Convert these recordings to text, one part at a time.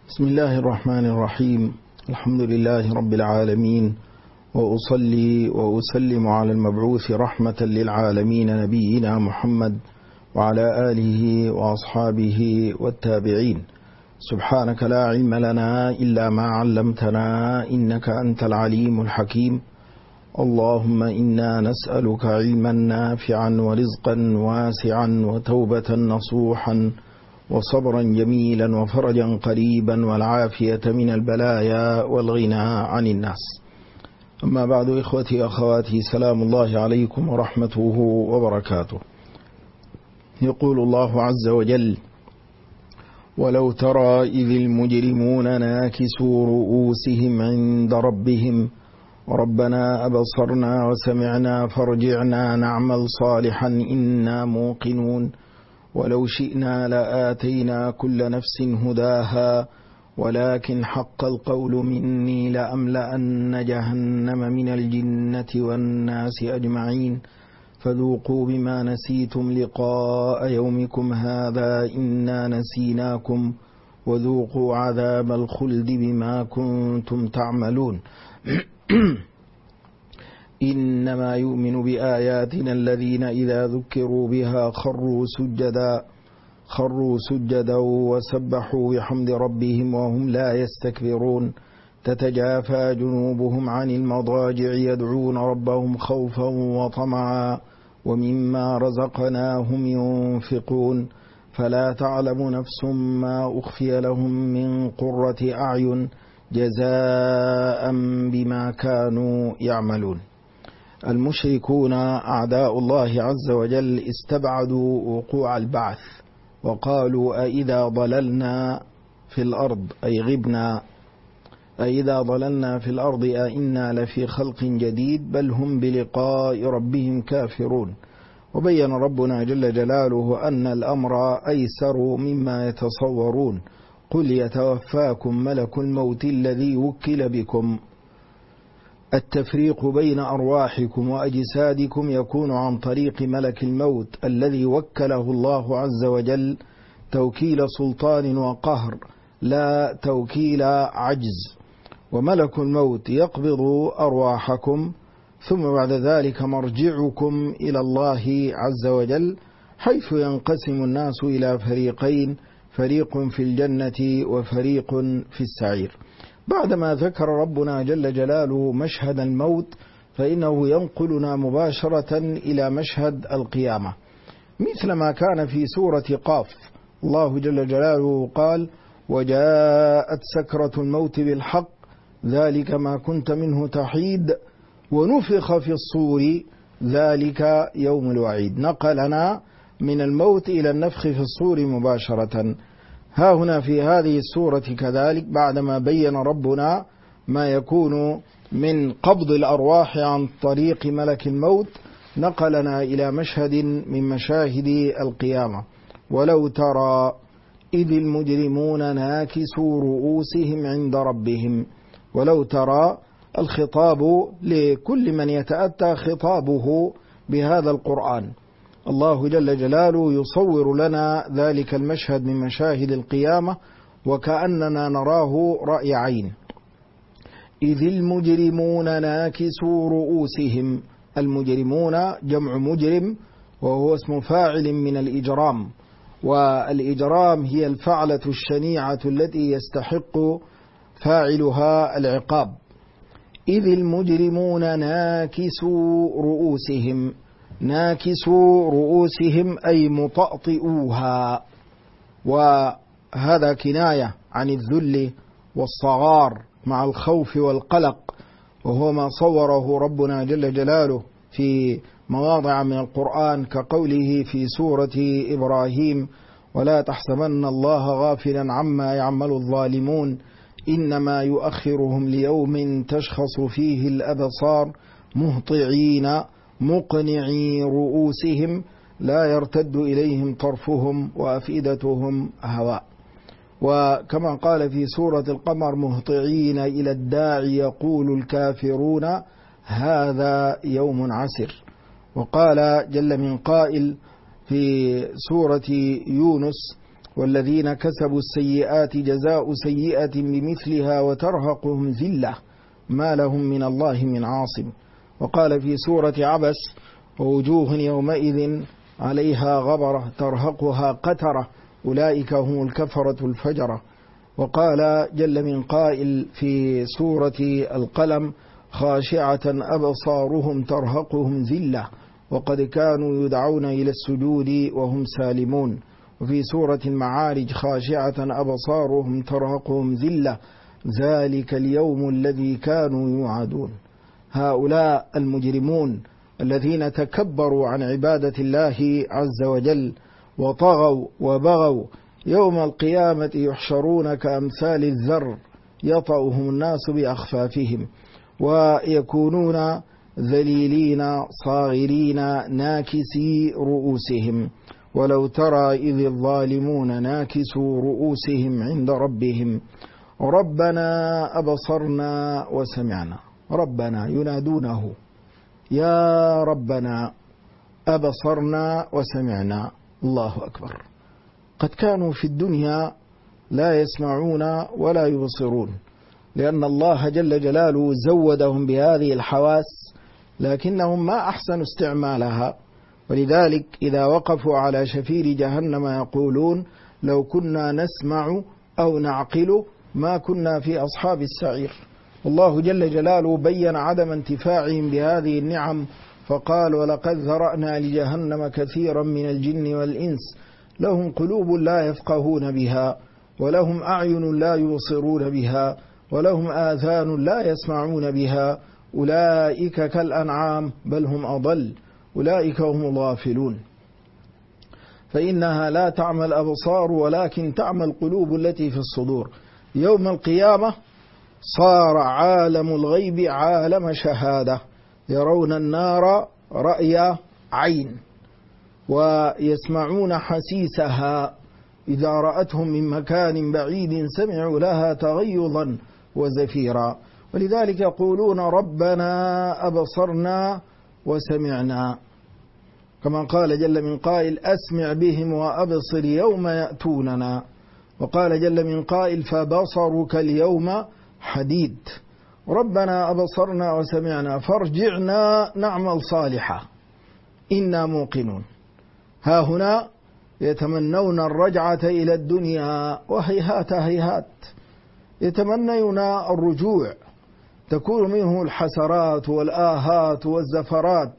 بسم الله الرحمن الرحيم. الحمد لله رب العالمين، وأصلي وأسلم على المبعوث رحمة للعالمين نبينا محمد وعلى آله وأصحابه والتابعين. سبحانك لا علم لنا إلا ما علمتنا إنك أنت العليم الحكيم. اللهم إنا نسألك علما نافعا ورزقا واسعا وتوبة نصوحا وصبرا جميلا وفرجا قريبا والعافية من البلايا والغنى عن الناس. أما بعد، إخوتي أخواتي، سلام الله عليكم ورحمته وبركاته. يقول الله عز وجل: ولو ترى إذ المجرمون ناكسوا رؤوسهم عند ربهم ربنا أبصرنا وسمعنا فارجعنا نعمل صالحا إنا موقنون ولو شئنا لآتينا كل نفس هداها ولكن حق القول مني لأملأن جهنم من الجنة والناس أجمعين فذوقوا بما نسيتم لقاء يومكم هذا إنا نسيناكم وذوقوا عذاب الخلد بما كنتم تعملون. إنما يؤمن بآياتنا الذين إذا ذكروا بها خروا سجدا وسبحوا بحمد ربهم وهم لا يستكبرون تتجافى جنوبهم عن المضاجع يدعون ربهم خوفا وطمعا ومما رزقناهم ينفقون فلا تعلم نفس ما أخفي لهم من قرة أعين جزاء بما كانوا يعملون. المشركون أعداء الله عز وجل استبعدوا وقوع البعث وقالوا: أإذا ضللنا في الأرض أي غبنا أإذا ضللنا في الأرض أإنا لفي خلق جديد بل هم بلقاء ربهم كافرون. وبين ربنا جل جلاله أن الأمر أيسر مما يتصورون. قل يتوفاكم ملك الموت الذي وكل بكم. التفريق بين أرواحكم وأجسادكم يكون عن طريق ملك الموت الذي وكله الله عز وجل توكيل سلطان وقهر لا توكيل عجز. وملك الموت يقبض أرواحكم ثم بعد ذلك مرجعكم إلى الله عز وجل، حيث ينقسم الناس إلى فريقين: فريق في الجنة وفريق في السعير. بعدما ذكر ربنا جل جلاله مشهد الموت فإنه ينقلنا مباشرة إلى مشهد القيامة، مثل ما كان في سورة قاف. الله جل جلاله قال: وجاءت سكرة الموت بالحق ذلك ما كنت منه تحيد ونفخ في الصور ذلك يوم الوعيد. نقلنا من الموت إلى النفخ في الصور مباشرة. ها هنا في هذه السورة كذلك، بعدما بين ربنا ما يكون من قبض الأرواح عن طريق ملك الموت، نقلنا إلى مشهد من مشاهد القيامة. ولو ترى إذ المجرمون ناكسوا رؤوسهم عند ربهم. ولو ترى الخطاب لكل من يتأتى خطابه بهذا القرآن. الله جل جلاله يصور لنا ذلك المشهد من مشاهد القيامة وكأننا نراه رأي عين. إذ المجرمون ناكسوا رؤوسهم. المجرمون جمع مجرم وهو اسم فاعل من الإجرام، والإجرام هي الفعلة الشنيعة التي يستحق فاعلها العقاب. إذ المجرمون ناكسوا رؤوسهم. ناكسوا رؤوسهم أي مطأطئوها، وهذا كناية عن الذل والصغار مع الخوف والقلق، وهو ما صوره ربنا جل جلاله في مواضع من القرآن كقوله في سورة إبراهيم: ولا تحسبن الله غافلا عما يعمل الظالمون إنما يؤخرهم ليوم تشخص فيه الأبصار مهطعين مقنعي رؤوسهم لا يرتد إليهم طرفهم وأفئدتهم هواء. وكما قال في سورة القمر: مهطعين إلى الداعي يقول الكافرون هذا يوم عسر. وقال جل من قائل في سورة يونس: والذين كسبوا السيئات جزاء سيئة بمثلها وترهقهم ذلة ما لهم من الله من عاصم. وقال في سورة عبس: ووجوه يومئذ عليها غبرة ترهقها قترة أولئك هم الكفرة الفجرة. وقال جل من قائل في سورة القلم: خاشعة أبصارهم ترهقهم ذلة وقد كانوا يدعون إلى السجود وهم سالمون. وفي سورة المعارج: خاشعة أبصارهم ترهقهم ذلة ذلك اليوم الذي كانوا يوعدون. هؤلاء المجرمون الذين تكبروا عن عبادة الله عز وجل وطغوا وبغوا يوم القيامة يحشرون كأمثال الذر يطأهم الناس بأخفافهم ويكونون ذليلين صاغرين ناكسي رؤوسهم. ولو ترى إذ الظالمون ناكسوا رؤوسهم عند ربهم ربنا أبصرنا وسمعنا. ربنا ينادونه: يا ربنا أبصرنا وسمعنا. الله أكبر. قد كانوا في الدنيا لا يسمعون ولا يبصرون، لأن الله جل جلاله زودهم بهذه الحواس، لكنهم ما أحسنوا استعمالها. ولذلك إذا وقفوا على شفير جهنم يقولون: لو كنا نسمع أو نعقل ما كنا في أصحاب السعير. والله جل جلاله بين عدم انتفاعهم بهذه النعم فقال: ولقد ذرأنا لجهنم كثيرا من الجن والإنس لهم قلوب لا يفقهون بها ولهم أعين لا يبصرون بها ولهم آذان لا يسمعون بها أولئك كالأنعام بل هم أضل أولئك هم الغافلون. فإنها لا تعمى الأبصار ولكن تعمى القلوب التي في الصدور. يوم القيامة صار عالم الغيب عالم شهادة، يرون النار رأي عين ويسمعون حسيسها، إذا رأتهم من مكان بعيد سمعوا لها تغيظا وزفيرا. ولذلك يقولون: ربنا أبصرنا وسمعنا، كما قال جل من قائل: أسمع بهم وأبصر يوم يأتوننا. وقال جل من قائل: فبصرك اليوم حديد. ربنا أبصرنا وسمعنا فارجعنا نعمل صالحا إنا موقنون. ها هنا يتمنون الرجعة إلى الدنيا وهيهات هيهات، يتمنون الرجوع، تكون منه الحسرات والآهات والزفرات،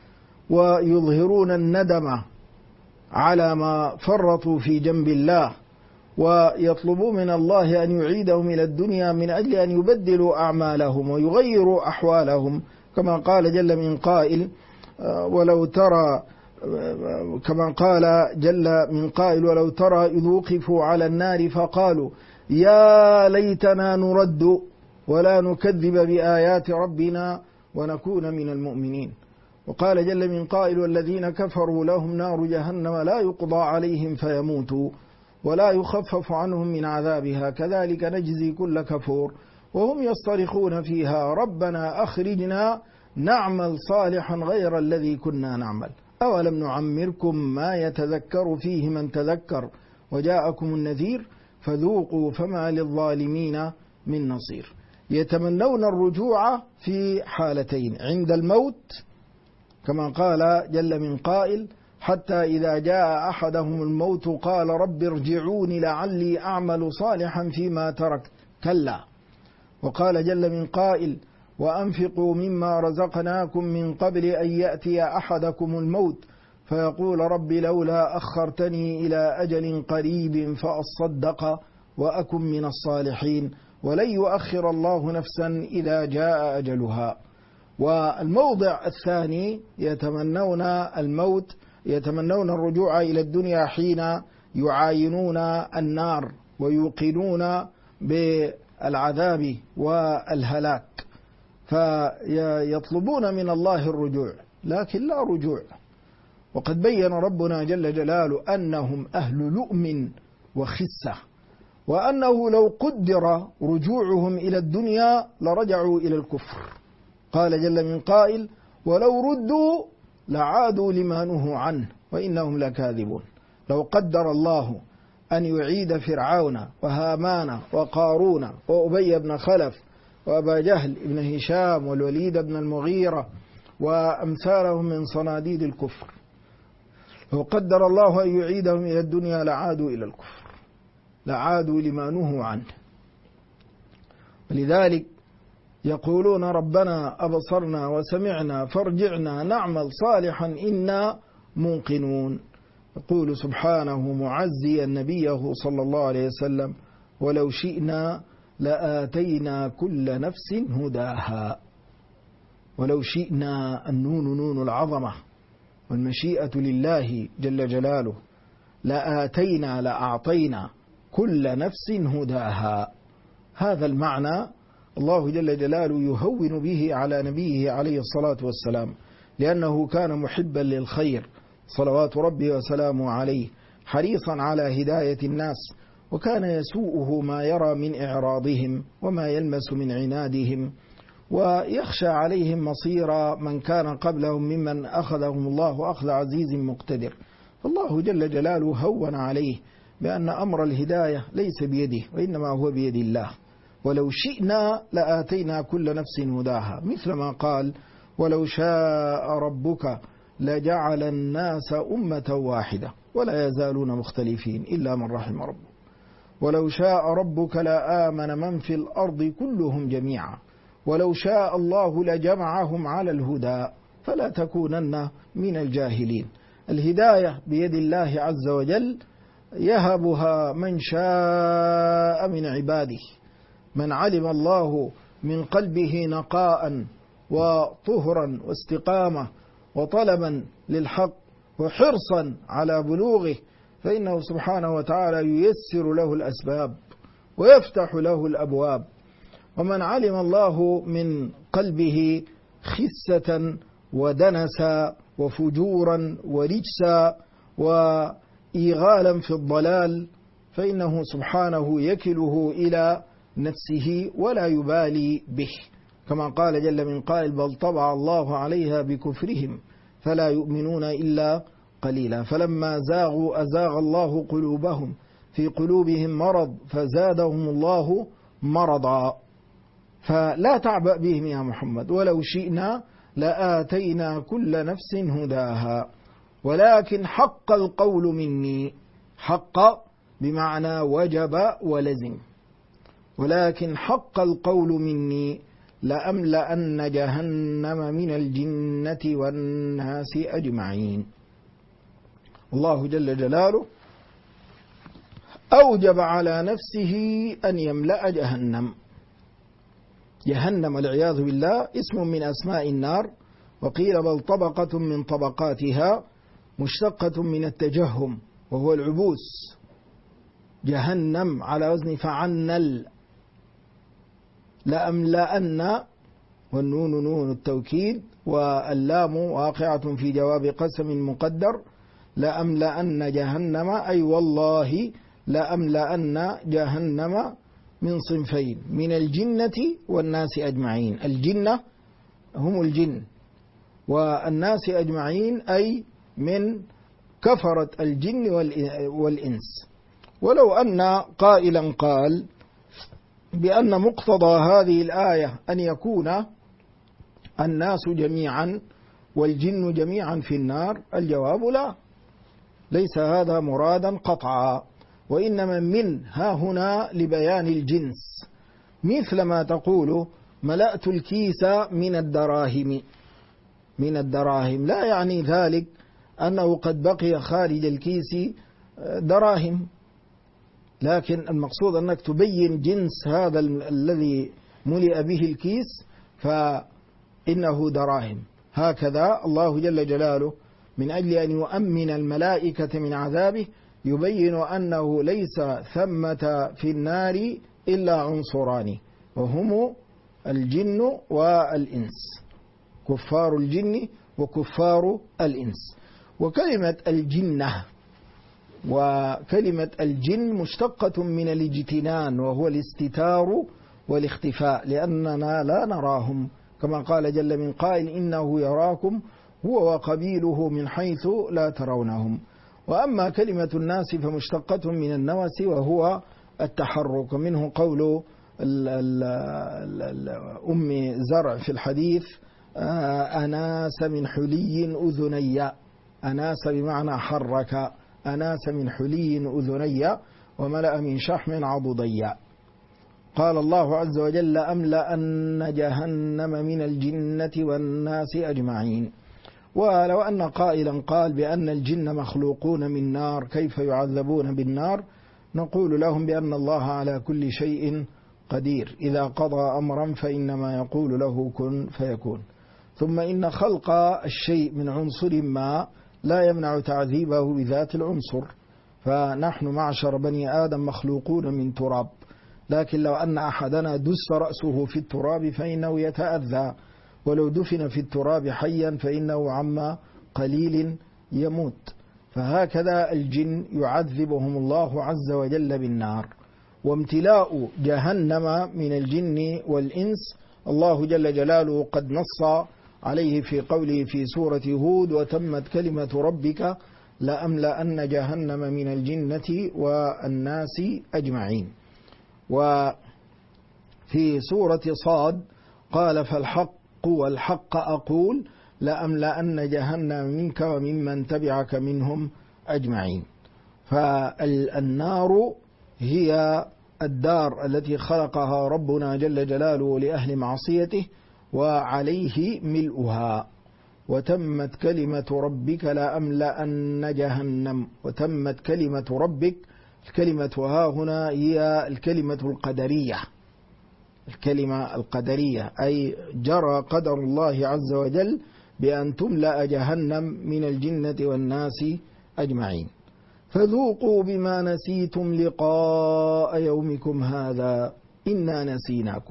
ويظهرون الندم على ما فرطوا في جنب الله، ويطلبوا من الله أن يعيدهم إلى الدنيا من أجل أن يبدلوا أعمالهم ويغيروا أحوالهم، كما قال جل من قائل: ولو ترى، كما قال جل من قائل: ولو ترى إذ وقفوا على النار فقالوا يا ليتنا نرد ولا نكذب بآيات ربنا ونكون من المؤمنين. وقال جل من قائل: والذين كفروا لهم نار جهنم لا يقضى عليهم فيموتوا ولا يخفف عنهم من عذابها كذلك نجزي كل كفور وهم يصطرخون فيها ربنا أخرجنا نعمل صالحا غير الذي كنا نعمل أولم نعمركم ما يتذكر فيه من تذكر وجاءكم النذير فذوقوا فما للظالمين من نصير. يتمنون الرجوع في حالتين: عند الموت كما قال جل من قائل: حتى إذا جاء أحدهم الموت قال رب ارجعون لعلي أعمل صالحا فيما تركت كلا. وقال جل من قائل: وأنفقوا مما رزقناكم من قبل أن يأتي أحدكم الموت فيقول رب لولا أخرتني إلى أجل قريب فأصدق وأكن من الصالحين ولن يؤخر الله نفسا إذا جاء أجلها. والموضع الثاني يتمنون الموت، يتمنون الرجوع إلى الدنيا حين يعاينون النار ويوقنون بالعذاب والهلاك، فيطلبون من الله الرجوع لكن لا رجوع. وقد بين ربنا جل جلاله أنهم أهل لؤم وخسة، وأنه لو قدر رجوعهم إلى الدنيا لرجعوا إلى الكفر. قال جل من قائل: ولو ردوا لعادوا لما نهوا عنه وإنهم لكاذبون. لو قدر الله أن يعيد فرعون وهامان وقارون وأبي بن خلف وأبا جهل بن هشام والوليد بن المغيرة وأمثالهم من صناديد الكفر. لو قدر الله أن يعيدهم إلى الدنيا لعادوا إلى الكفر، لعادوا لما نهوا عنه. ولذلك يقولون ربنا أبصرنا وسمعنا فارجعنا نعمل صالحا إنا موقنون. يقول سبحانه معزيا نبيه صلى الله عليه وسلم: ولو شئنا لآتينا كل نفس هداها. ولو شئنا، النون نون العظمة والمشيئة لله جل جلاله، لآتينا لأعطينا كل نفس هداها. هذا المعنى الله جل جلاله يهون به على نبيه عليه الصلاة والسلام، لأنه كان محبا للخير صلوات ربي وسلامه عليه، حريصا على هداية الناس، وكان يسوءه ما يرى من إعراضهم وما يلمس من عنادهم، ويخشى عليهم مصير من كان قبلهم ممن أخذهم الله أخذ عزيز مقتدر. فالله جل جلاله هون عليه بأن أمر الهداية ليس بيده وإنما هو بيد الله. ولو شئنا لآتينا كل نفس هداها، مثل ما قال: ولو شاء ربك لجعل الناس أمة واحدة ولا يزالون مختلفين إلا من رحم ربك، ولو شاء ربك لآمن من في الأرض كلهم جميعا، ولو شاء الله لجمعهم على الهدى فلا تكونن من الجاهلين. الهداية بيد الله عز وجل، يهبها من شاء من عباده، من علم الله من قلبه نقاء وطهرا واستقامة وطلبا للحق وحرصا على بلوغه، فإنه سبحانه وتعالى ييسر له الأسباب ويفتح له الأبواب. ومن علم الله من قلبه خسة ودنسا وفجورا ورجسا وإيغالا في الضلال، فإنه سبحانه يكله إلى نفسه ولا يبالي به، كما قال جل من قائل: بل طبع الله عليها بكفرهم فلا يؤمنون إلا قليلا، فلما زاغوا أزاغ الله قلوبهم، في قلوبهم مرض فزادهم الله مرضا. فلا تعبأ بهم يا محمد، ولو شئنا لآتينا كل نفس هداها، ولكن حق القول مني، حق بمعنى وجب ولزم، ولكن حق القول مني لأملأن جهنم من الجنة والناس أجمعين. الله جل جلاله أوجب على نفسه أن يملأ جهنم. جهنم والعياذ بالله اسم من أسماء النار، وقيل بل طبقة من طبقاتها، مشتقة من التجهم وهو العبوس. جهنم على وزن فعنل. لأملأن، والنون نون التوكيد واللام واقعة في جواب قسم مقدر، لأملأن جهنم أي والله لأملأن جهنم من صنفين، من الجنة والناس أجمعين. الجنة هم الجن، والناس أجمعين أي من كفرة الجن والإنس. ولو أن قائلا قال بأن مقتضى هذه الآية أن يكون الناس جميعا والجن جميعا في النار، الجواب لا، ليس هذا مرادا قطعا، وإنما من ها هنا لبيان الجنس، مثل ما تقول ملأت الكيس من الدراهم. من الدراهم لا يعني ذلك أنه قد بقي خارج الكيس دراهم، لكن المقصود أنك تبين جنس هذا الذي ملئ به الكيس، فإنه دراهم. هكذا الله جل جلاله من أجل أن يؤمن الملائكة من عذابه يبين أنه ليس ثمة في النار إلا عنصران، وهم الجن والإنس، كفار الجن وكفار الإنس. وكلمة الجنة وكلمة الجن مشتقة من الاجتنان، وهو الاستتار والاختفاء، لأننا لا نراهم، كما قال جل من قائل: إنه يراكم هو وقبيله من حيث لا ترونهم. وأما كلمة الناس فمشتقة من النوس وهو التحرك، منه قول أم زرع في الحديث أناس من حلي أذني، أناس بمعنى حرك، أناس من حلي أذني وملأ من شحم عضدي. قال الله عز وجل أملأن جهنم من الجنة والناس أجمعين. ولو أن قائلا قال بأن الجن مخلوقون من نار كيف يعذبون بالنار، نقول لهم بأن الله على كل شيء قدير، إذا قضى أمرا فإنما يقول له كن فيكون. ثم إن خلق الشيء من عنصر ما لا يمنع تعذيبه بذات العنصر، فنحن معشر بني آدم مخلوقون من تراب، لكن لو أن أحدنا دس رأسه في التراب فإنه يتأذى، ولو دفن في التراب حيا فإنه عما قليل يموت. فهكذا الجن يعذبهم الله عز وجل بالنار. وامتلاء جهنم من الجن والإنس الله جل جلاله قد نص عليه في قوله في سورة هود وتمت كلمة ربك لأملأن جهنم من الجنة والناس أجمعين. وفي سورة صاد قال فالحق والحق أقول لأملأن جهنم منك وممن تبعك منهم أجمعين. فالنار هي الدار التي خلقها ربنا جل جلاله لأهل معصيته وعليه ملؤها. وتمت كلمة ربك لأملأن جهنم، وتمت كلمة ربك، الكلمة ها هنا هي الكلمة القدرية، الكلمة القدرية أي جرى قدر الله عز وجل بأن تملأ جهنم من الجنة والناس أجمعين. فذوقوا بما نسيتم لقاء يومكم هذا إنا نسيناكم.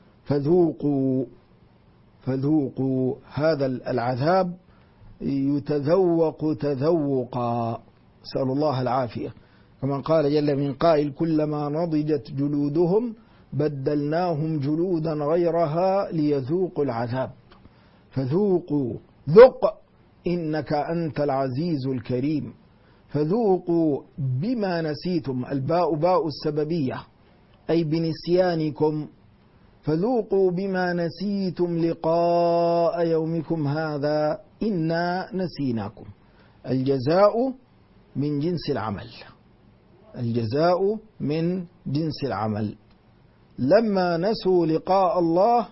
فذوقوا هذا العذاب يتذوق تذوقا، نسأل الله العافية، كما قال جل من قائل كلما نضجت جلودهم بدلناهم جلودا غيرها ليذوقوا العذاب. فذوقوا، ذق إنك أنت العزيز الكريم. فذوقوا بما نسيتم، الباء باء السببية أي بنسيانكم، فذوقوا بما نسيتم لقاء يومكم هذا إنا نسيناكم. الجزاء من جنس العمل، الجزاء من جنس العمل. لما نسوا لقاء الله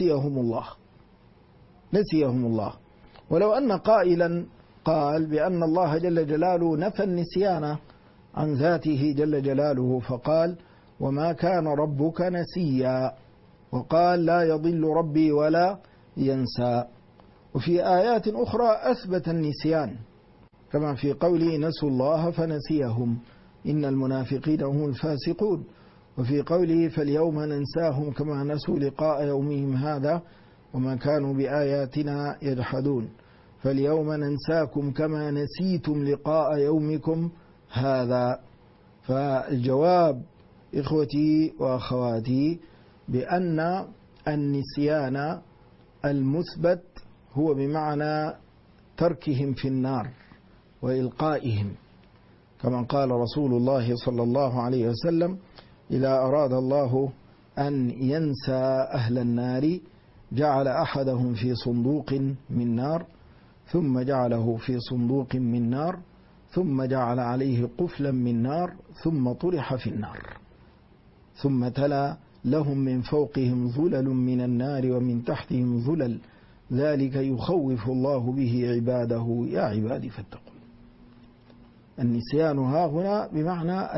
نسيهم الله. ولو أن قائلا قال بأن الله جل جلاله نفى النسيان عن ذاته جل جلاله، فقال وما كان ربك نسيا، وقال لا يضل ربي ولا ينسى. وفي آيات أخرى أثبت النسيان كما في قوله نسوا الله فنسيهم إن المنافقين هم الفاسقون، وفي قوله فاليوم ننساهم كما نسوا لقاء يومهم هذا وما كانوا بآياتنا يجحدون، فاليوم ننساكم كما نسيتم لقاء يومكم هذا. فالجواب إخوتي وأخواتي بأن النسيان المثبت هو بمعنى تركهم في النار وإلقائهم، كما قال رسول الله صلى الله عليه وسلم إذا أراد الله أن ينسى أهل النار جعل أحدهم في صندوق من نار ثم جعله في صندوق من نار ثم جعل عليه قفلا من نار ثم طرح في النار، ثم تلا لهم من فوقهم ظلل من النار ومن تحتهم ظلل ذلك يخوف الله به عباده يا عبادي فاتقون. النسيان ها هنا بمعنى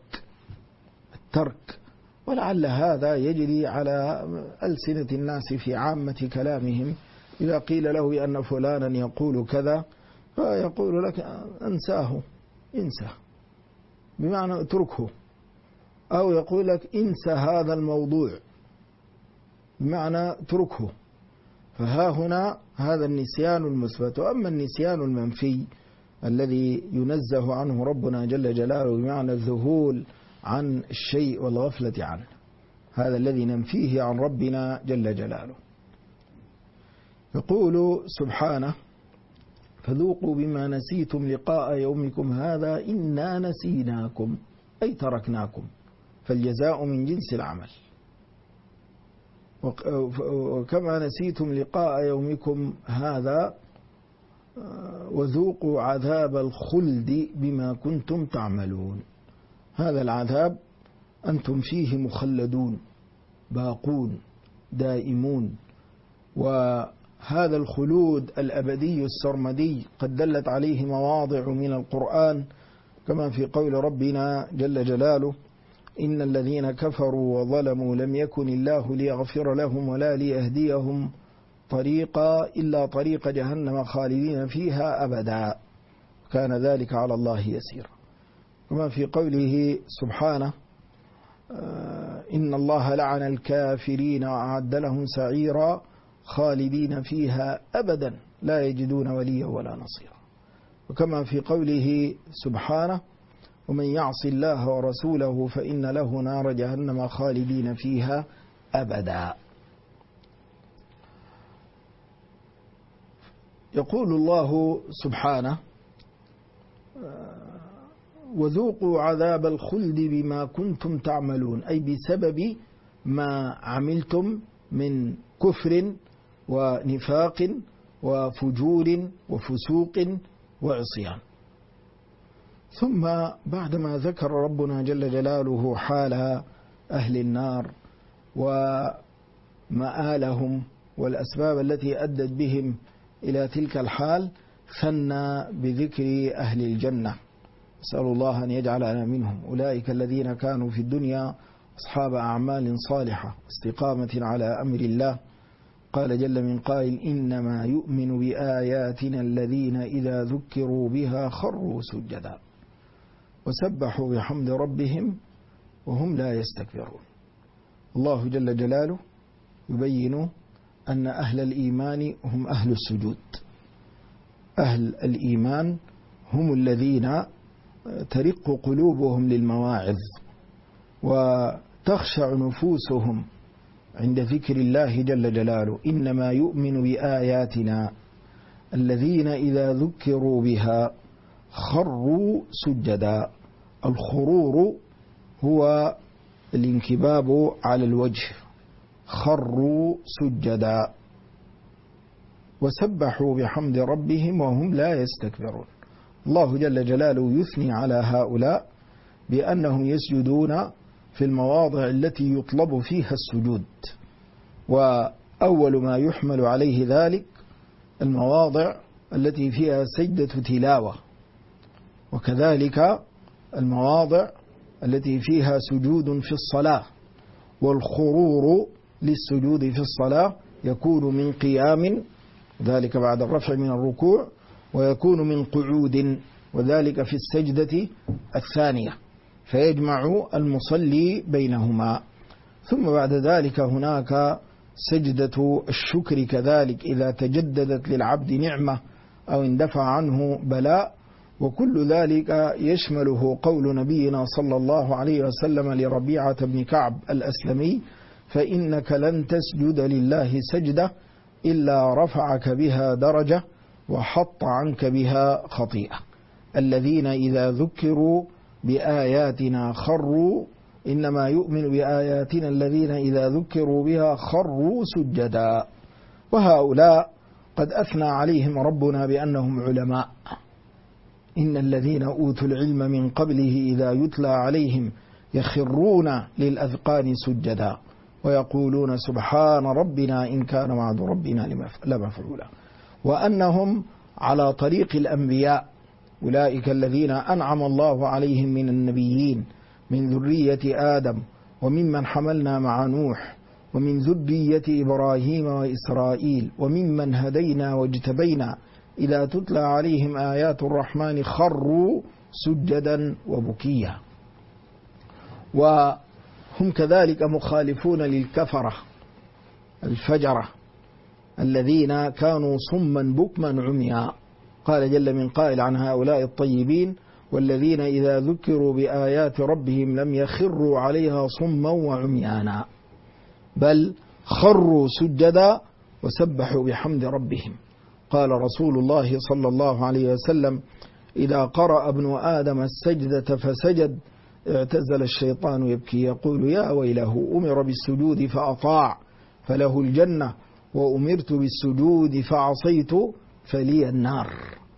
الترك، ولعل هذا يجري على ألسنة الناس في عامة كلامهم. إذا قيل له أن فلانا يقول كذا فيقول لك أنساه، انسى بمعنى اتركه، أو يقول لك انسى هذا الموضوع بمعنى اتركه. فها هنا هذا النسيان المثبت. وأما النسيان المنفي الذي ينزه عنه ربنا جل جلاله بمعنى الذهول عن الشيء والغفلة عنه، هذا الذي ننفيه عن ربنا جل جلاله. يقول سبحانه فذوقوا بما نسيتم لقاء يومكم هذا إنا نسيناكم أي تركناكم، فالجزاء من جنس العمل. وكما نسيتم لقاء يومكم هذا وذوقوا عذاب الخلد بما كنتم تعملون. هذا العذاب أنتم فيه مخلدون باقون دائمون. وهذا الخلود الأبدي السرمدي قد دلت عليه مواضع من القرآن، كما في قول ربنا جل جلاله: إن الذين كفروا وظلموا لم يكن الله ليغفر لهم ولا ليهديهم طريقا إلا طريق جهنم خالدين فيها أبدا كان ذلك على الله يسيرا. كما في قوله سبحانه: إن الله لعن الكافرين وأعد لهم سعيرا خالدين فيها أبدا لا يجدون وليا ولا نصيرا. وكما في قوله سبحانه: ومن يعص الله ورسوله فإن له نار جهنم خالدين فيها أبدا. يقول الله سبحانه: وذوقوا عذاب الخلد بما كنتم تعملون، أي بسبب ما عملتم من كفر ونفاق وفجور وفسوق وعصيان. ثم بعدما ذكر ربنا جل جلاله حال أهل النار ومآلهم والأسباب التي أدت بهم إلى تلك الحال، ثنى بذكر أهل الجنة. أسأل الله أن يجعلنا منهم. أولئك الذين كانوا في الدنيا أصحاب أعمال صالحة استقامة على أمر الله. قال جل من قائل: إنما يؤمن بآياتنا الذين إذا ذكروا بها خروا سجدا وسبحوا بحمد ربهم وهم لا يستكبرون. الله جل جلاله يبين أن أهل الإيمان هم أهل السجود. أهل الإيمان هم الذين ترق قلوبهم للمواعظ وتخشع نفوسهم عند ذكر الله جل جلاله. إنما يؤمن بآياتنا الذين إذا ذكروا بها خروا سجدا. الخرور هو الانكباب على الوجه. خروا سجدا وسبحوا بحمد ربهم وهم لا يستكبرون. الله جل جلاله يثني على هؤلاء بأنهم يسجدون في المواضع التي يطلب فيها السجود، وأول ما يحمل عليه ذلك المواضع التي فيها سجدة تلاوة، وكذلك المواضع التي فيها سجود في الصلاة. والخرور للسجود في الصلاة يكون من قيام، ذلك بعد الرفع من الركوع، ويكون من قعود، وذلك في السجدة الثانية، فيجمع المصلي بينهما. ثم بعد ذلك هناك سجدة الشكر كذلك إذا تجددت للعبد نعمة أو اندفع عنه بلاء، وكل ذلك يشمله قول نبينا صلى الله عليه وسلم لربيعة بن كعب الأسلمي: فإنك لن تسجد لله سجدة إلا رفعك بها درجة وحط عنك بها خطيئة. الذين إذا ذكروا بآياتنا خروا، إنما يؤمن بآياتنا الذين إذا ذكروا بها خروا سجدا. وهؤلاء قد أثنى عليهم ربنا بأنهم علماء. إن الذين أوتوا العلم من قبله إذا يتلى عليهم يخرون للأذقان سجدا ويقولون سبحان ربنا إن كان وعد ربنا لمفعولا. وأنهم على طريق الأنبياء، أولئك الذين أنعم الله عليهم من النبيين من ذرية آدم وممن حملنا مع نوح ومن ذرية إبراهيم وإسرائيل وممن هدينا واجتبينا إذا تتلى عليهم آيات الرحمن خروا سجدا وبكيا. وهم كذلك مخالفون للكفرة الفجرة الذين كانوا صما بكما عمياء. قال جل من قائل عن هؤلاء الطيبين: والذين إذا ذكروا بآيات ربهم لم يخروا عليها صما وعميانا بل خروا سجدا وسبحوا بحمد ربهم قال رسول الله صلى الله عليه وسلم: إذا قرأ ابن آدم السجدة فسجد اعتزل الشيطان يبكي يقول: يا ويله، أمر بالسجود فأطاع فله الجنة، وأمرت بالسجود فعصيت فلي النار.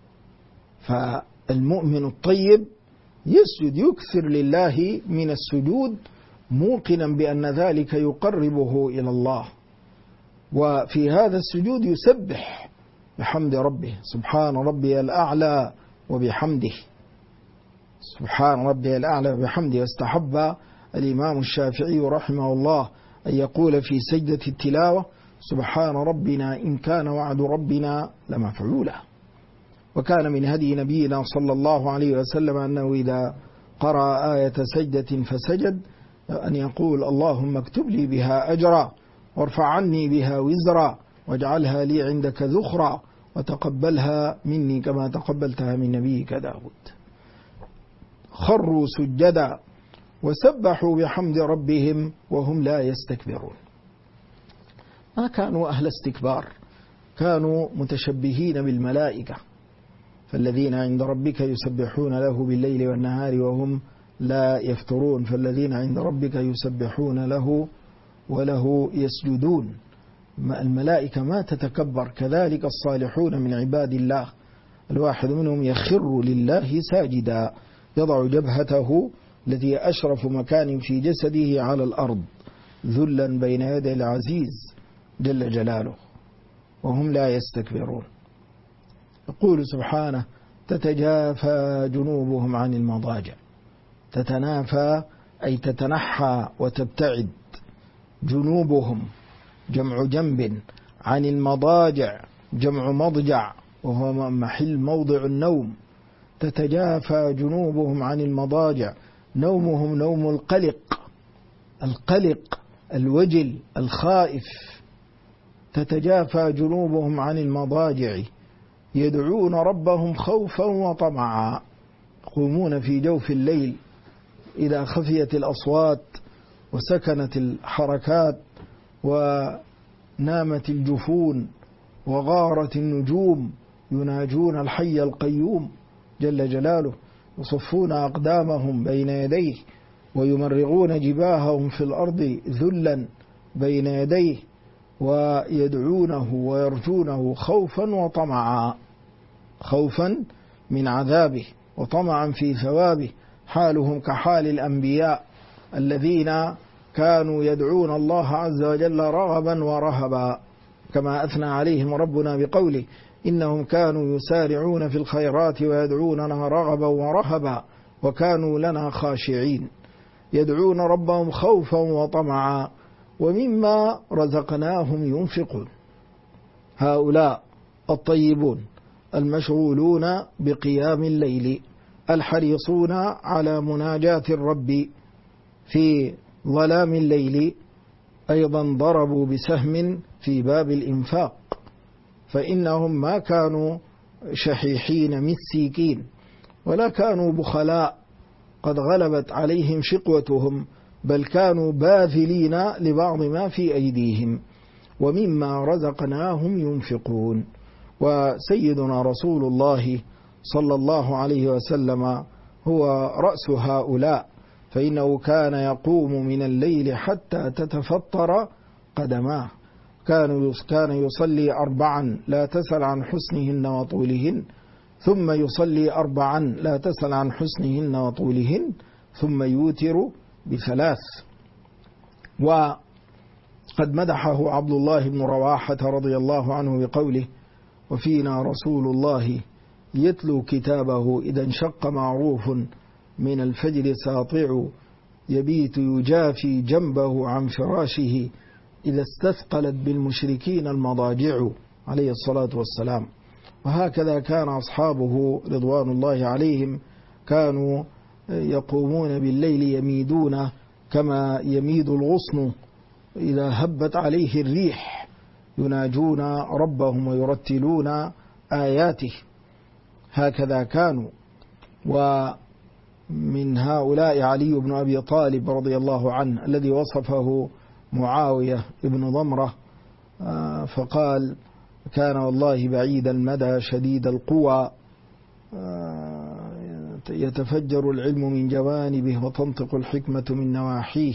فالمؤمن الطيب يسجد، يكثر لله من السجود، موقنا بأن ذلك يقربه إلى الله. وفي هذا السجود يسبح بحمد ربه: سبحان ربي الأعلى وبحمده، سبحان ربي الأعلى وبحمده. واستحب الإمام الشافعي رحمه الله أن يقول في سجدة التلاوة: سبحان ربنا إن كان وعد ربنا لمفعولا. وكان من هدي نبينا صلى الله عليه وسلم أنه إذا قرأ آية سجدة فسجد أن يقول: اللهم اكتب لي بها أجرا، وارفع عني بها وزرا، واجعلها لي عندك ذخرا، وتقبلها مني كما تقبلتها من نبيك داود. خروا سجدا وسبحوا بحمد ربهم وهم لا يستكبرون. ما كانوا أهل استكبار، كانوا متشبهين بالملائكة، فالذين عند ربك يسبحون له بالليل والنهار وهم لا يفترون، فالذين عند ربك يسبحون له وله يسجدون. الملائكة ما تتكبر، كذلك الصالحون من عباد الله، الواحد منهم يخر لله ساجدا، يضع جبهته التي أشرف مكان في جسده على الأرض ذلا بين يدي العزيز جل جلاله، وهم لا يستكبرون. يقول سبحانه: تتجافى جنوبهم عن المضاجع. تتنافى أي تتنحى وتبتعد، جنوبهم جمع جنب، عن المضاجع جمع مضجع وهو محل موضع النوم. تتجافى جنوبهم عن المضاجع، نومهم نوم القلق، القلق الوجل الخائف. تتجافى جنوبهم عن المضاجع يدعون ربهم خوفا وطمعا، يقومون في جوف الليل إذا خفيت الأصوات وسكنت الحركات ونامت الجفون وغارت النجوم، يناجون الحي القيوم جل جلاله، يصفون أقدامهم بين يديه ويمرغون جباههم في الأرض ذلا بين يديه، ويدعونه ويرجونه خوفا وطمعا، خوفا من عذابه وطمعا في ثوابه. حالهم كحال الأنبياء الذين كانوا يدعون الله عز وجل رغبا ورهبا، كما أثنى عليهم ربنا بقوله: إنهم كانوا يسارعون في الخيرات ويدعوننا رغبا ورهبا وكانوا لنا خاشعين. يدعون ربهم خوفا وطمعا ومما رزقناهم ينفقون. هؤلاء الطيبون المشغولون بقيام الليل، الحريصون على مناجاة الرب في ظلام الليل، أيضا ضربوا بسهم في باب الإنفاق، فإنهم ما كانوا شحيحين مسيكين ولا كانوا بخلاء قد غلبت عليهم شقوتهم، بل كانوا باذلين لبعض ما في أيديهم، ومما رزقناهم ينفقون. وسيدنا رسول الله صلى الله عليه وسلم هو رأس هؤلاء، فإنه كان يقوم من الليل حتى تتفطر قدماه. كان يصلي 4 لا تسل عن حسنهن وطولهن، ثم يصلي 4 لا تسل عن حسنهن وطولهن، ثم يوتر ب3. وقد مدحه عبد الله بن رواحة رضي الله عنه بقوله: وفينا رسول الله يتلو كتابه إذا انشق معروف من الفجر ساطع، يبيت يجافي جنبه عن فراشه إذا استثقلت بالمشركين المضاجع، عليه الصلاة والسلام. وهكذا كان أصحابه رضوان الله عليهم، كانوا يقومون بالليل يميدون كما يميد الغصن إذا هبت عليه الريح، يناجون ربهم ويرتلون آياته، هكذا كانوا. ومن هؤلاء علي بن أبي طالب رضي الله عنه الذي وصفه معاوية بن ضمرة فقال: كان والله بعيد المدى شديد القوى، يتفجر العلم من جوانبه وتنطق الحكمة من نواحيه،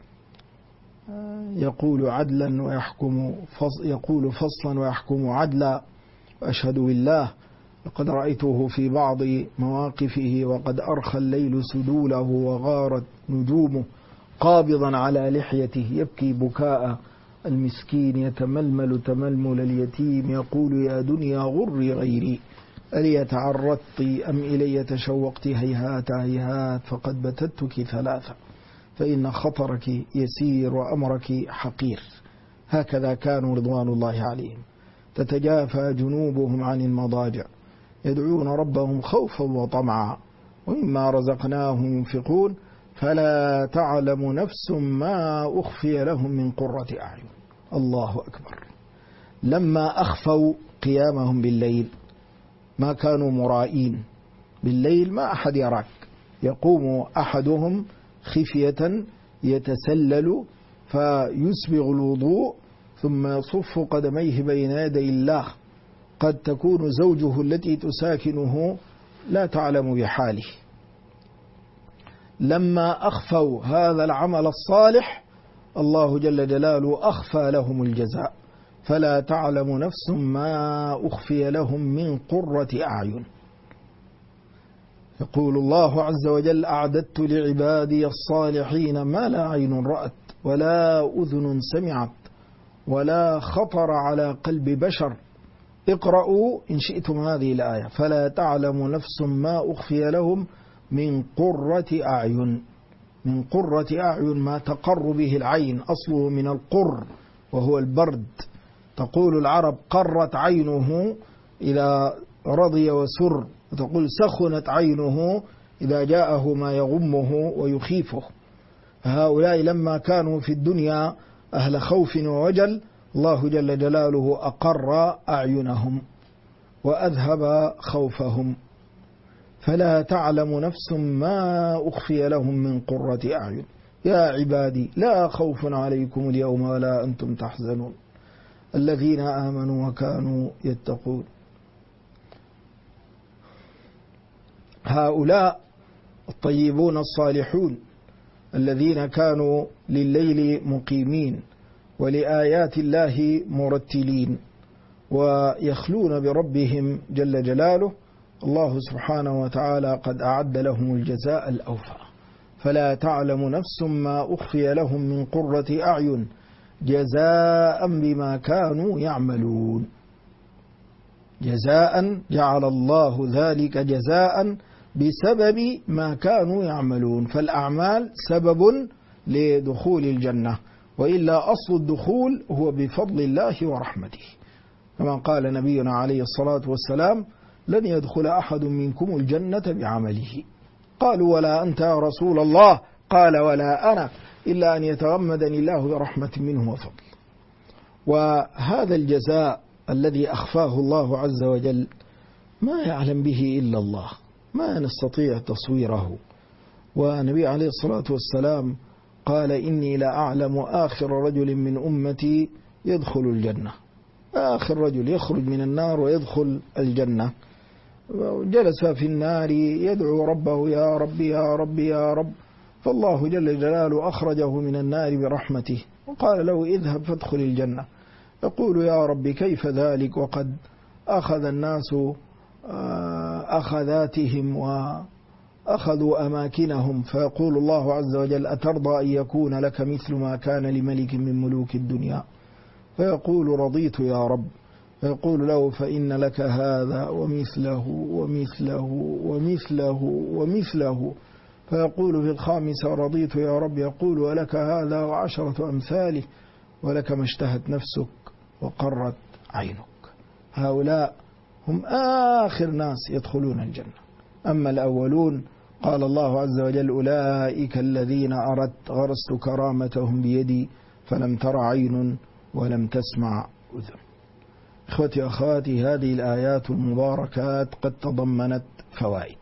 يقول عدلا ويحكم يقول فصلا ويحكم عدلا. وأشهد بالله لقد رأيته في بعض مواقفه وقد أرخى الليل سدوله وغارت نجومه قابضا على لحيته يبكي بكاء المسكين، يتململ تململ اليتيم، يقول يا دنيا غري غيري ألي تعرضت أم إلي تشوقت؟ هيهات هيهات فقد بتتك ثلاثة فإن خطرك يسير وأمرك حقير. هكذا كانوا رضوان الله عليهم. تتجافى جنوبهم عن المضاجع يدعون ربهم خوفا وطمعا ومما رزقناهم ينفقون فلا تعلم نفس ما أخفي لهم من قرة أعين. الله أكبر. لما أخفوا قيامهم بالليل ما كانوا مرائين، بالليل ما أحد يراك، يقوم أحدهم خفية يتسلل فيسبغ الوضوء ثم يصف قدميه بين يدي الله، قد تكون زوجه التي تساكنه لا تعلم بحاله. لما أخفوا هذا العمل الصالح الله جل جلاله أخفى لهم الجزاء، فلا تعلم نفس ما أخفي لهم من قرة أعين. يقول الله عز وجل أعددت لعبادي الصالحين ما لا عين رأت ولا أذن سمعت ولا خطر على قلب بشر. اقرأوا إن شئتم هذه الآية. فلا تعلم نفس ما أخفي لهم من قرة أعين. من قرة أعين ما تقر به العين، أصله من القر وهو البرد. تقول العرب قرت عينه إذا رضي وسر، وتقول سخنت عينه إذا جاءه ما يغمه ويخيفه. هؤلاء لما كانوا في الدنيا أهل خوف ووجل الله جل جلاله أقر أعينهم وأذهب خوفهم. فلا تعلم نفس ما أخفي لهم من قرة أعين. يا عبادي لا خوف عليكم اليوم ولا أنتم تحزنون الذين آمنوا وكانوا يتقون. هؤلاء الطيبون الصالحون الذين كانوا لليل مقيمين ولآيات الله مرتلين ويخلون بربهم جل جلاله، الله سبحانه وتعالى قد أعد لهم الجزاء الأوفى. فلا تعلم نفس ما أخفي لهم من قرة أعين جزاء بما كانوا يعملون. جزاء جعل الله ذلك جزاء بسبب ما كانوا يعملون، فالأعمال سبب لدخول الجنة، وإلا أصل الدخول هو بفضل الله ورحمته، كما قال نبينا عليه الصلاة والسلام لن يدخل أحد منكم الجنة بعمله. قالوا ولا أنت يا رسول الله؟ قال ولا أنا إلا أن يتغمدني الله برحمة منه وفضل. وهذا الجزاء الذي أخفاه الله عز وجل ما يعلم به إلا الله، ما نستطيع تصويره. ونبي عليه الصلاة والسلام قال إني لأعلم آخر رجل من أمتي يدخل الجنة، آخر رجل يخرج من النار ويدخل الجنة. جلس في النار يدعو ربه يا رب يا رب يا رب، فالله جل جلاله أخرجه من النار برحمته وقال له اذهب فادخل الجنة. يقول يا رب كيف ذلك وقد أخذ الناس أخذاتهم وأخذوا أماكنهم؟ فيقول الله عز وجل أترضى أن يكون لك مثل ما كان لملك من ملوك الدنيا؟ فيقول رضيت يا رب. فيقول له فإن لك هذا ومثله ومثله ومثله ومثله. فيقول في الخامسة رضيت يا رب. يقول ولك هذا وعشرة أمثاله ولك ما اشتهت نفسك وقرت عينك. هؤلاء هم آخر ناس يدخلون الجنة. أما الأولون قال الله عز وجل أولئك الذين أردت غرست كرامتهم بيدي فلم تر عين ولم تسمع أذن. إخوتي أخواتي، هذه الآيات المباركات قد تضمنت فوائد.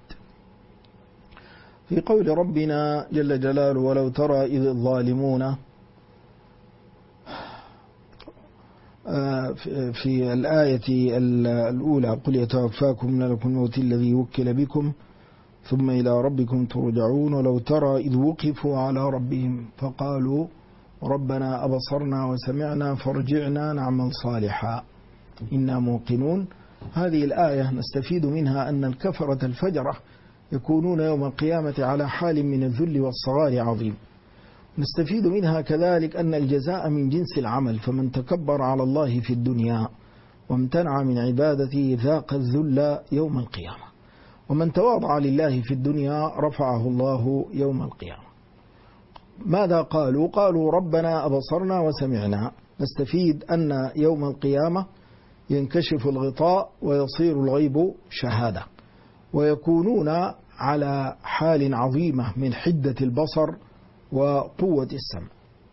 في قول ربنا جل جلاله ولو ترى إذ الظالمون في الآية الأولى قل يتوفاكم ملك الموت الذي وكل بكم ثم إلى ربكم ترجعون ولو ترى إذ وقفوا على ربهم فقالوا ربنا أبصرنا وسمعنا فارجعنا نعمل صالحا إنا موقنون. هذه الآية نستفيد منها أن الكفرة الفجرة يكونون يوم القيامة على حال من الذل والصغار عظيم. نستفيد منها كذلك أن الجزاء من جنس العمل، فمن تكبر على الله في الدنيا وامتنع من عبادته ذاق الذل يوم القيامة، ومن تواضع لله في الدنيا رفعه الله يوم القيامة. ماذا قالوا؟ قالوا ربنا أبصرنا وسمعنا. نستفيد أن يوم القيامة ينكشف الغطاء ويصير الغيب شهادة، ويكونون على حال عظيمة من حدة البصر وقوة السمع.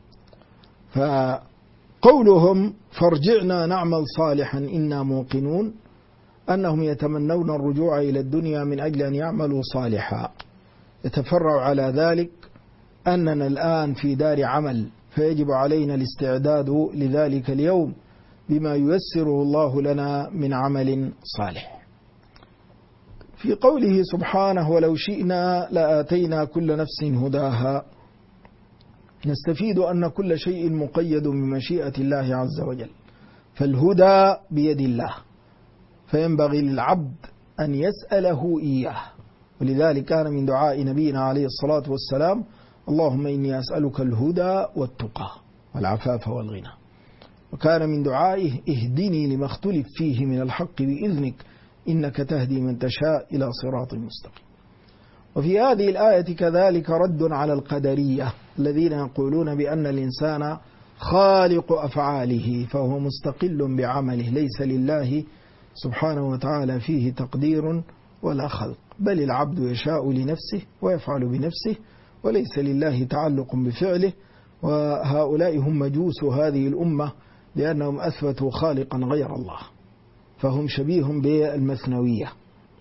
فقولهم فارجعنا نعمل صالحا إنا موقنون أنهم يتمنون الرجوع إلى الدنيا من أجل أن يعملوا صالحا. يتفرع على ذلك أننا الآن في دار عمل، فيجب علينا الاستعداد لذلك اليوم بما ييسره الله لنا من عمل صالح. في قوله سبحانه ولو شئنا لآتينا كل نفس هداها، نستفيد أن كل شيء مقيد بمشيئة الله عز وجل، فالهدى بيد الله، فينبغي للعبد أن يسأله إياه. ولذلك كان من دعاء نبينا عليه الصلاة والسلام اللهم إني أسألك الهدى والتقى والعفاف والغنى. وكان من دعائه اهدني لما اختلف فيه من الحق بإذنك إنك تهدي من تشاء إلى صراط مستقيم. وفي هذه الآية كذلك رد على القدرية الذين يقولون بأن الإنسان خالق أفعاله فهو مستقل بعمله، ليس لله سبحانه وتعالى فيه تقدير ولا خلق، بل العبد يشاء لنفسه ويفعل بنفسه وليس لله تعلق بفعله. وهؤلاء هم مجوس هذه الأمة لأنهم أثبتوا خالقا غير الله، فهم شبيه بالمثنوية.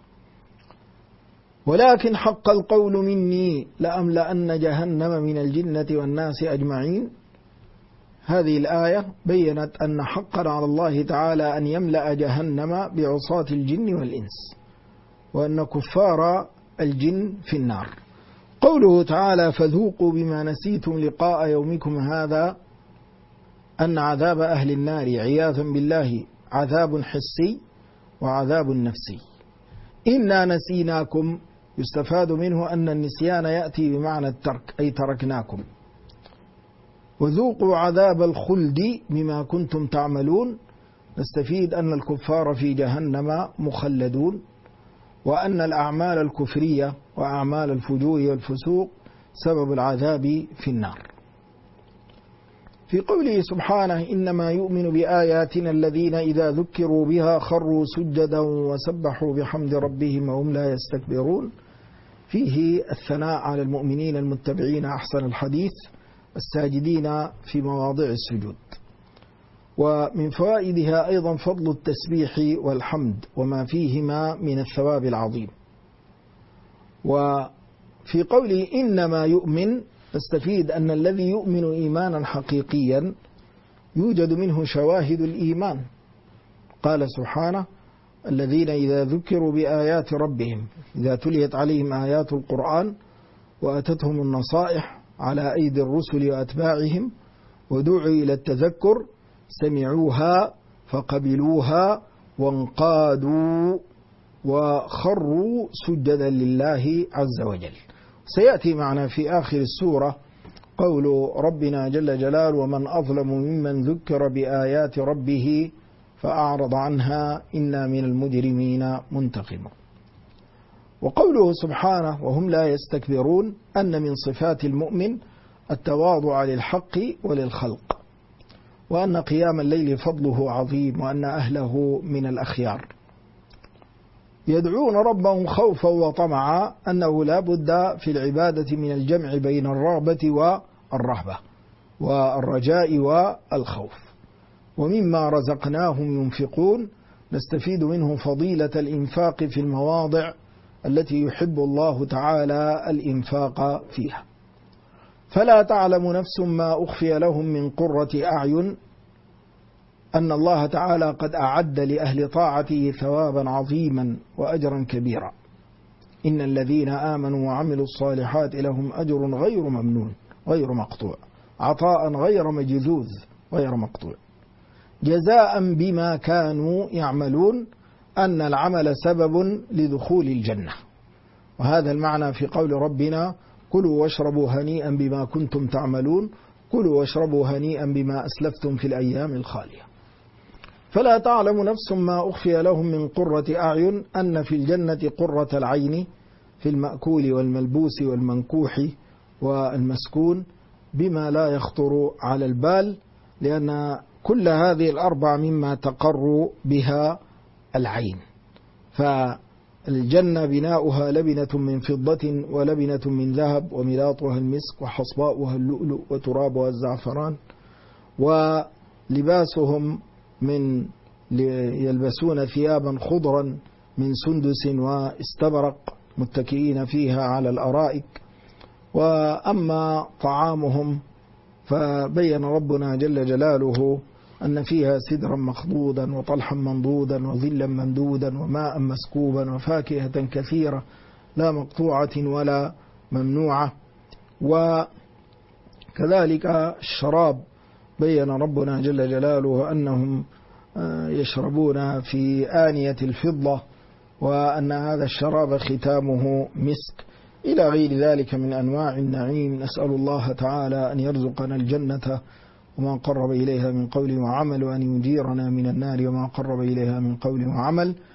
ولكن حق القول مني لأملأن جهنم من الجنة والناس أجمعين. هذه الآية بيّنت أن حقا على الله تعالى أن يملأ جهنم بعصاة الجن والإنس، وأن كفار الجن في النار. قوله تعالى فذوقوا بما نسيتم لقاء يومكم هذا، أن عذاب أهل النار عياذا بالله عذاب حسي وعذاب نفسي. إنا نسيناكم يستفاد منه أن النسيان يأتي بمعنى الترك، أي تركناكم. وذوقوا عذاب الخلد بما كنتم تعملون، نستفيد أن الكفار في جهنم مخلدون، وأن الأعمال الكفرية وأعمال الفجور والفسوق سبب العذاب في النار. في قوله سبحانه إنما يؤمن بآياتنا الذين إذا ذكروا بها خروا سجدا وسبحوا بحمد ربهم وهم لا يستكبرون، فيه الثناء على المؤمنين المتبعين أحسن الحديث الساجدين في مواضع السجود. ومن فوائدها أيضا فضل التسبيح والحمد وما فيهما من الثواب العظيم. وفي قوله إنما يؤمن نستفيد أن الذي يؤمن إيمانا حقيقيا يوجد منه شواهد الإيمان. قال سبحانه الذين إذا ذكروا بآيات ربهم، إذا تليت عليهم آيات القرآن وأتتهم النصائح على أيدي الرسل وأتباعهم ودعوا إلى التذكر سمعوها فقبلوها وانقادوا وخروا سجدا لله عز وجل. سيأتي معنا في آخر السورة قول ربنا جل جلاله ومن أظلم ممن ذكر بآيات ربه فأعرض عنها إنا من المجرمين منتقمون. وقوله سبحانه وهم لا يستكبرون أن من صفات المؤمن التواضع للحق وللخلق، وأن قيام الليل فضله عظيم، وأن أهله من الأخيار يدعون ربهم خوفا وطمعا، أنه لا بد في العبادة من الجمع بين الرغبة والرهبة والرجاء والخوف. ومما رزقناهم ينفقون، نستفيد منه فضيلة الإنفاق في المواضع التي يحب الله تعالى الإنفاق فيها. فلا تعلم نفس ما أخفي لهم من قرة أعين أن الله تعالى قد أعد لأهل طاعته ثوابا عظيما وأجرا كبيرا. إن الذين آمنوا وعملوا الصالحات لهم أجر غير ممنون غير مقطوع، عطاء غير مجذوذ غير مقطوع، جزاء بما كانوا يعملون، أن العمل سبب لدخول الجنة. وهذا المعنى في قول ربنا: كلوا واشربوا هنيئا بما كنتم تعملون، كلوا واشربوا هنيئا بما أسلفتم في الأيام الخالية. فلا تعلم نفس ما أخفي لهم من قرة أعين، أن في الجنة قرة العين في المأكول والملبوس والمنكوح والمسكون، بما لا يخطر على البال، لأن كل هذه الأربع مما تقر بها العين. فالجنة بناؤها لبنة من فضة ولبنة من ذهب، وملاطها المسك، وحصباؤها اللؤلؤ، وترابها الزعفران، ولباسهم يلبسون ثيابا خضرا من سندس واستبرق، متكئين فيها على الأرائك. وأما طعامهم فبين ربنا جل جلاله أن فيها سدرا مخضودا، وطلحا منضودا، وظلا ممدودا، وماء مسكوبا، وفاكهة كثيرة لا مقطوعة ولا ممنوعة. وكذلك الشراب، بين ربنا جل جلاله أنهم يشربون في آنية الفضة، وأن هذا الشراب ختامه مسك، إلى غير ذلك من أنواع النعيم. نسأل الله تعالى أن يرزقنا الجنة وما قرب إليها من قول وعمل، وأن يجيرنا من النار وما قرب إليها من قول وعمل.